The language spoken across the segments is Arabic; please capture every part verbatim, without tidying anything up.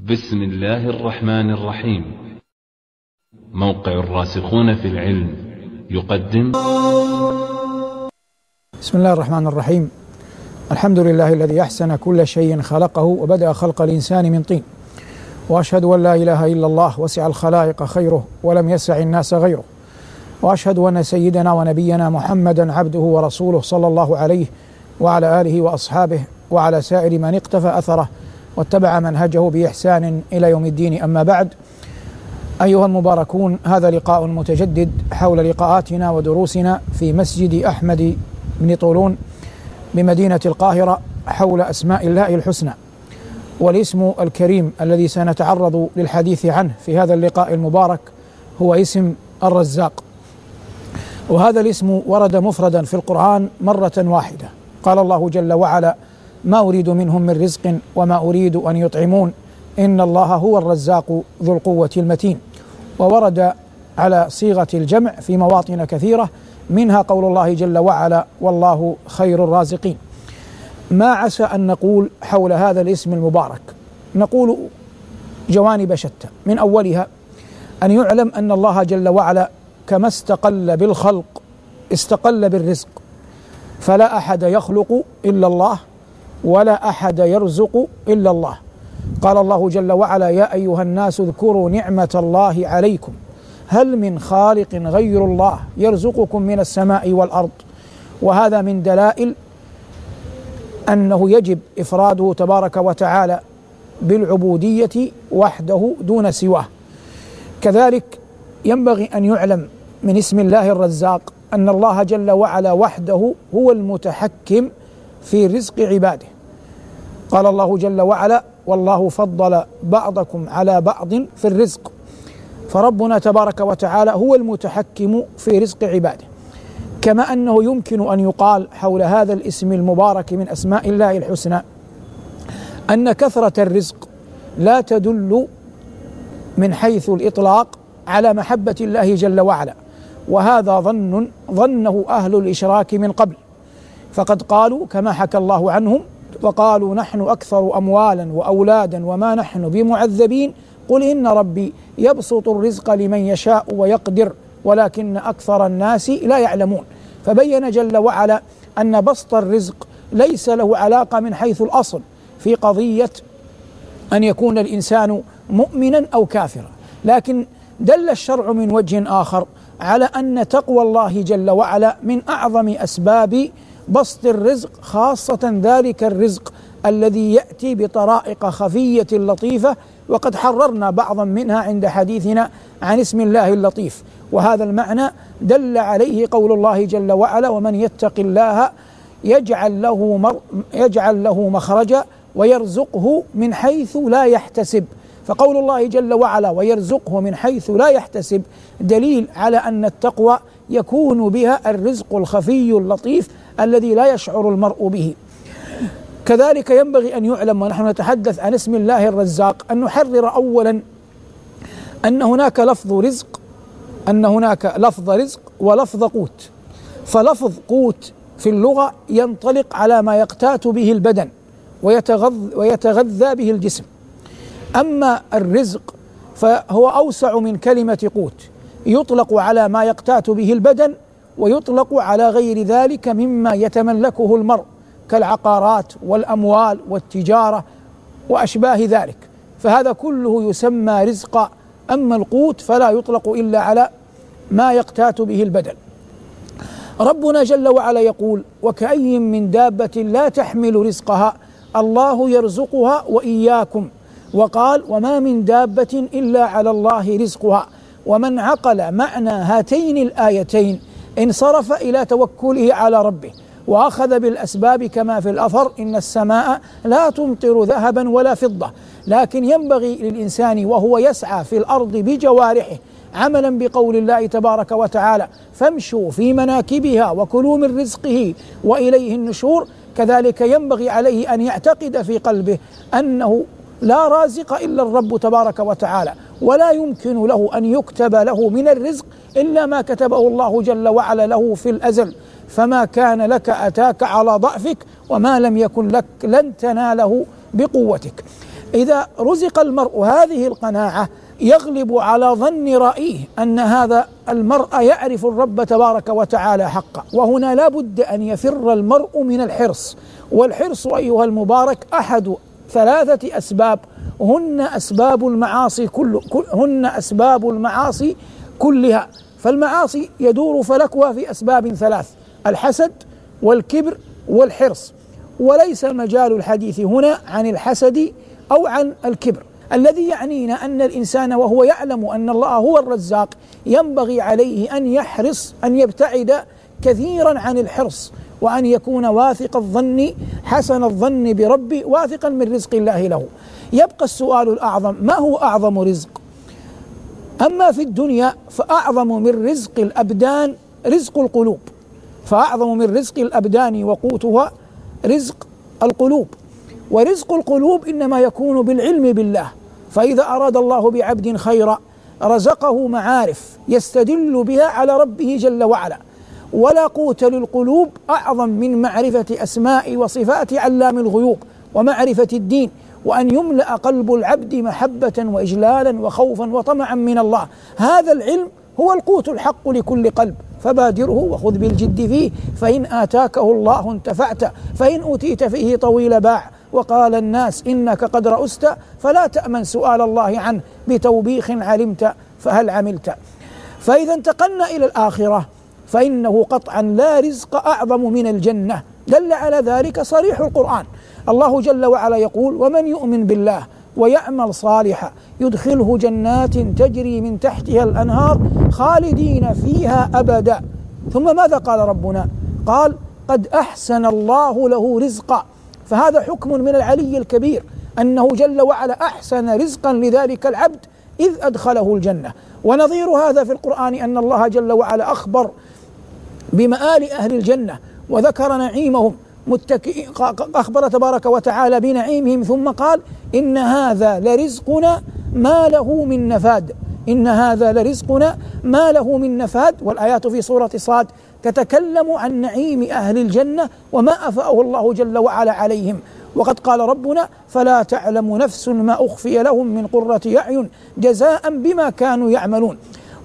بسم الله الرحمن الرحيم. موقع الراسخون في العلم يقدم. بسم الله الرحمن الرحيم. الحمد لله الذي أحسن كل شيء خلقه وبدأ خلق الإنسان من طين، وأشهد أن لا إله إلا الله وسع الخلائق خيره ولم يسع الناس غيره، وأشهد أن سيدنا ونبينا محمدا عبده ورسوله صلى الله عليه وعلى آله وأصحابه وعلى سائر من اقتفى أثره واتبع منهجه بإحسان إلى يوم الدين. أما بعد، أيها المباركون، هذا لقاء متجدد حول لقاءاتنا ودروسنا في مسجد أحمد بن طولون بمدينة القاهرة حول أسماء الله الحسنى. والاسم الكريم الذي سنتعرض للحديث عنه في هذا اللقاء المبارك هو اسم الرزاق. وهذا الاسم ورد مفردا في القرآن مرة واحدة. قال الله جل وعلا: ما أريد منهم من رزق وما أريد أن يطعمون إن الله هو الرزاق ذو القوة المتين. وورد على صيغة الجمع في مواطن كثيرة، منها قول الله جل وعلا: والله خير الرازقين. ما عسى أن نقول حول هذا الاسم المبارك؟ نقول جوانب شتى. من أولها أن يعلم أن الله جل وعلا كما استقل بالخلق استقل بالرزق، فلا أحد يخلق إلا الله ولا أحد يرزق إلا الله. قال الله جل وعلا: يا أيها الناس اذكروا نعمة الله عليكم هل من خالق غير الله يرزقكم من السماء والأرض. وهذا من دلائل أنه يجب إفراده تبارك وتعالى بالعبودية وحده دون سواه. كذلك ينبغي أن يعلم من اسم الله الرزاق أن الله جل وعلا وحده هو المتحكم في رزق عباده. قال الله جل وعلا: والله فضل بعضكم على بعض في الرزق. فربنا تبارك وتعالى هو المتحكم في رزق عباده. كما أنه يمكن أن يقال حول هذا الاسم المبارك من أسماء الله الحسنى أن كثرة الرزق لا تدل من حيث الإطلاق على محبة الله جل وعلا، وهذا ظن ظنه أهل الإشراك من قبل، فقد قالوا كما حكى الله عنهم: وقالوا نحن أكثر أموالا وأولادا وما نحن بمعذبين قل إن ربي يبسط الرزق لمن يشاء ويقدر ولكن أكثر الناس لا يعلمون. فبين جل وعلا أن بسط الرزق ليس له علاقة من حيث الأصل في قضية أن يكون الإنسان مؤمنا أو كافرا، لكن دل الشرع من وجه آخر على أن تقوى الله جل وعلا من أعظم أسباب بسط الرزق، خاصة ذلك الرزق الذي يأتي بطرائق خفية لطيفة، وقد حررنا بعضا منها عند حديثنا عن اسم الله اللطيف. وهذا المعنى دل عليه قول الله جل وعلا: ومن يتق الله يجعل له مر يجعل له مخرجا ويرزقه من حيث لا يحتسب. فقول الله جل وعلا ويرزقه من حيث لا يحتسب دليل على أن التقوى يكون بها الرزق الخفي اللطيف الذي لا يشعر المرء به. كذلك ينبغي أن يعلم ونحن نتحدث عن اسم الله الرزاق أن نحرر أولا أن هناك لفظ رزق أن هناك لفظ رزق ولفظ قوت. فلفظ قوت في اللغة ينطلق على ما يقتات به البدن ويتغذى, ويتغذى به الجسم. أما الرزق فهو أوسع من كلمة قوت، يطلق على ما يقتات به البدن ويطلق على غير ذلك مما يتملكه المرء كالعقارات والأموال والتجارة وأشباه ذلك، فهذا كله يسمى رزقا. أما القوت فلا يطلق إلا على ما يقتات به البدن. ربنا جل وعلا يقول: وكأي من دابة لا تحمل رزقها الله يرزقها وإياكم. وقال: وما من دابة إلا على الله رزقها. ومن عقل معنى هاتين الآيتين انصرف إلى توكله على ربه وأخذ بالأسباب، كما في الأثر: إن السماء لا تمطر ذهبا ولا فضة. لكن ينبغي للإنسان وهو يسعى في الأرض بجوارحه عملا بقول الله تبارك وتعالى: فامشوا في مناكبها وكلوا من رزقه وإليه النشور. كذلك ينبغي عليه أن يعتقد في قلبه أنه لا رازق إلا الرب تبارك وتعالى، ولا يمكن له أن يكتب له من الرزق إلا ما كتبه الله جل وعلا له في الأزل. فما كان لك أتاك على ضعفك، وما لم يكن لك لن تناله بقوتك. إذا رزق المرء هذه القناعة يغلب على ظن رأيه أن هذا المرء يعرف الرب تبارك وتعالى حقا. وهنا لا بد أن يفر المرء من الحرص، والحرص أيها المبارك أحد ثلاثة أسباب هن أسباب المعاصي كل هن أسباب المعاصي كلها. فالمعاصي يدور فلكها في أسباب ثلاث: الحسد والكبر والحرص. وليس مجال الحديث هنا عن الحسد أو عن الكبر. الذي يعنينا أن الإنسان وهو يعلم أن الله هو الرزاق ينبغي عليه أن يحرص أن يبتعد كثيرا عن الحرص، وأن يكون واثق الظن حسن الظن بربه واثقا من رزق الله له. يبقى السؤال الأعظم: ما هو أعظم رزق؟ أما في الدنيا فأعظم من رزق الأبدان رزق القلوب، فأعظم من رزق الأبدان وقوتها رزق القلوب. ورزق القلوب إنما يكون بالعلم بالله، فإذا أراد الله بعبد خيرا رزقه معارف يستدل بها على ربه جل وعلا. ولا قوت للقلوب أعظم من معرفة أسماء وصفات علام الغيوب ومعرفة الدين، وأن يملأ قلب العبد محبة وإجلالا وخوفا وطمعا من الله. هذا العلم هو القوت الحق لكل قلب، فبادره وخذ بالجد فيه، فإن آتاكه الله انتفعت، فإن أوتيت فيه طويل باع. وقال الناس إنك قد رأست، فلا تأمن سؤال الله عنه، بتوبيخ علمت فهل عملت. فإذا انتقلنا إلى الآخرة فإنه قطعا لا رزق أعظم من الجنة، دل على ذلك صريح القرآن. الله جل وعلا يقول: ومن يؤمن بالله ويعمل صالحا يدخله جنات تجري من تحتها الأنهار خالدين فيها أبدا. ثم ماذا قال ربنا؟ قال: قد أحسن الله له رزقا. فهذا حكم من العلي الكبير أنه جل وعلا أحسن رزقا لذلك العبد إذ أدخله الجنة. ونظير هذا في القرآن أن الله جل وعلا أخبر بمآل أهل الجنة وذكر نعيمهم متكئ، أخبر تبارك وتعالى بنعيمهم ثم قال: إن هذا لرزقنا ما له من نفاد، إن هذا لرزقنا ما له من نفاد. والآيات في سورة صاد تتكلم عن نعيم أهل الجنة وما أفاءه الله جل وعلا عليهم. وقد قال ربنا: فلا تعلم نفس ما أخفي لهم من قرة أعين جزاء بما كانوا يعملون.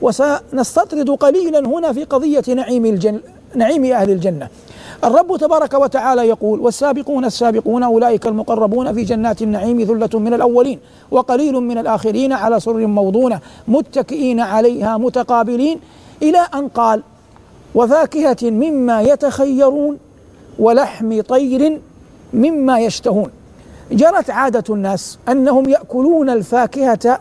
وسنستطرد قليلا هنا في قضية نعيم الجنة، نعيم أهل الجنة. الرب تبارك وتعالى يقول: والسابقون السابقون أولئك المقربون في جنات النعيم ثلة من الأولين وقليل من الآخرين على سرر موضونة متكئين عليها متقابلين، إلى أن قال: وفاكهة مما يتخيرون ولحم طير مما يشتهون. جرت عادة الناس أنهم يأكلون الفاكهة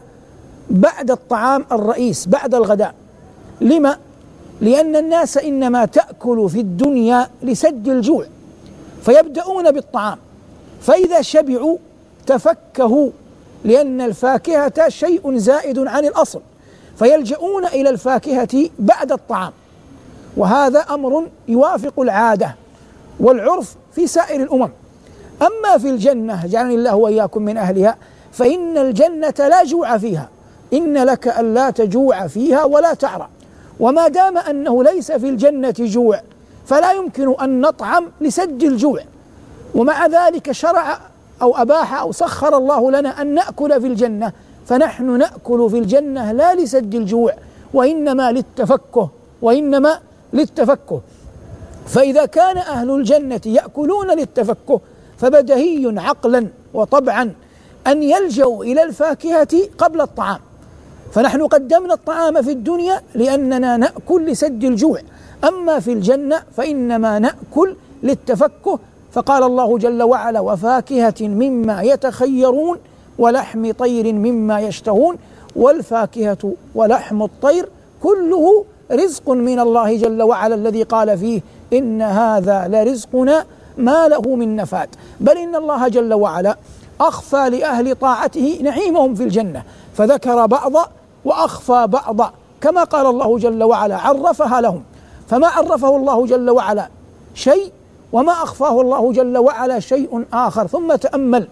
بعد الطعام الرئيس، بعد الغداء. لما؟ لأن الناس إنما تأكل في الدنيا لسد الجوع، فيبدأون بالطعام، فإذا شبعوا تفكهوا، لأن الفاكهة شيء زائد عن الأصل، فيلجؤون إلى الفاكهة بعد الطعام. وهذا أمر يوافق العادة والعرف في سائر الأمم. أما في الجنة، جعلني الله وإياكم من أهلها، فإن الجنة لا جوع فيها، إن لك ألا تجوع فيها ولا تعرى. وما دام أنه ليس في الجنة جوع فلا يمكن أن نطعم لسد الجوع. ومع ذلك شرع أو أباح أو سخر الله لنا أن نأكل في الجنة، فنحن نأكل في الجنة لا لسد الجوع، وإنما للتفكه، وإنما للتفكه. فإذا كان أهل الجنة يأكلون للتفكه، فبدهي عقلا وطبعا أن يلجأوا إلى الفاكهة قبل الطعام. فنحن قدمنا الطعام في الدنيا لأننا نأكل لسد الجوع، أما في الجنة فإنما نأكل للتفكه. فقال الله جل وعلا: وفاكهة مما يتخيرون ولحم طير مما يشتهون. والفاكهة ولحم الطير كله رزق من الله جل وعلا، الذي قال فيه: إن هذا لرزقنا ما له من نفاد. بل إن الله جل وعلا أخفى لأهل طاعته نعيمهم في الجنة، فذكر بعض وأخفى بعض، كما قال الله جل وعلا: عرفها لهم. فما عرفه الله جل وعلا شيء، وما أخفاه الله جل وعلا شيء آخر. ثم تأمل،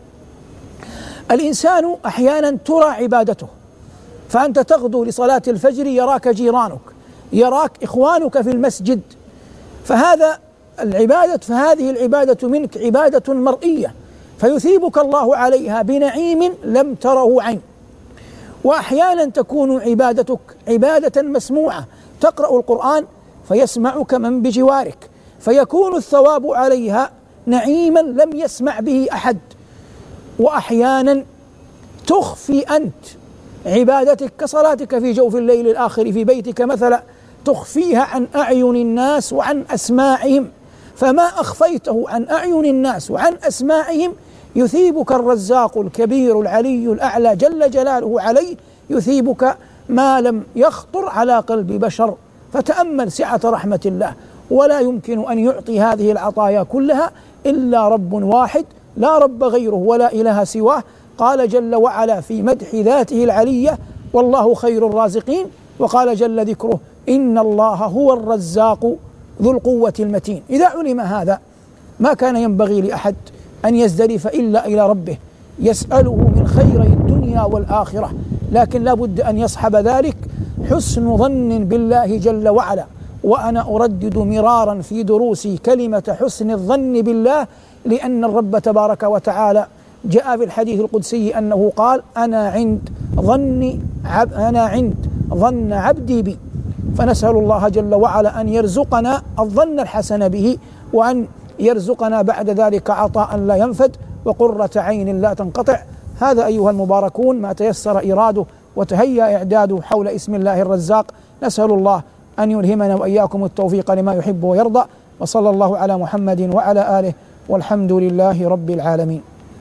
الإنسان أحيانا ترى عبادته، فأنت تغدو لصلاة الفجر يراك جيرانك، يراك إخوانك في المسجد، فهذا العبادة فهذه العبادة منك عبادة مرئية، فيثيبك الله عليها بنعيم لم تره عين. وأحيانا تكون عبادتك عبادة مسموعة، تقرأ القرآن فيسمعك من بجوارك، فيكون الثواب عليها نعيما لم يسمع به أحد. وأحيانا تخفي أنت عبادتك كصلاتك في جوف الليل الآخر في بيتك مثلا، تخفيها عن أعين الناس وعن أسماعهم، فما أخفيته عن أعين الناس وعن أسماعهم يثيبك الرزاق الكبير العلي الأعلى جل جلاله عليه، يثيبك ما لم يخطر على قلب بشر. فتأمل سعة رحمة الله، ولا يمكن أن يعطي هذه العطايا كلها إلا رب واحد لا رب غيره ولا إله سواه. قال جل وعلا في مدح ذاته العلية: والله خير الرازقين. وقال جل ذكره: إن الله هو الرزاق ذو القوة المتين. إذا علم هذا ما كان ينبغي لأحد أن يزدرف إلا إلى ربه يسأله من خيري الدنيا والآخرة، لكن لا بد أن يصحب ذلك حسن ظن بالله جل وعلا. وأنا أردد مرارا في دروسي كلمة حسن الظن بالله، لأن الرب تبارك وتعالى جاء في الحديث القدسي أنه قال: أنا عند ظن عب أنا عند ظن عبدي بي. فنسأل الله جل وعلا أن يرزقنا الظن الحسن به، وأن يرزقنا بعد ذلك عطاء لا ينفد وقرة عين لا تنقطع. هذا أيها المباركون ما تيسر إراده وتهيأ إعداده حول اسم الله الرزاق. نسأل الله أن يلهمنا وإياكم التوفيق لما يحب ويرضى، وصلى الله على محمد وعلى آله، والحمد لله رب العالمين.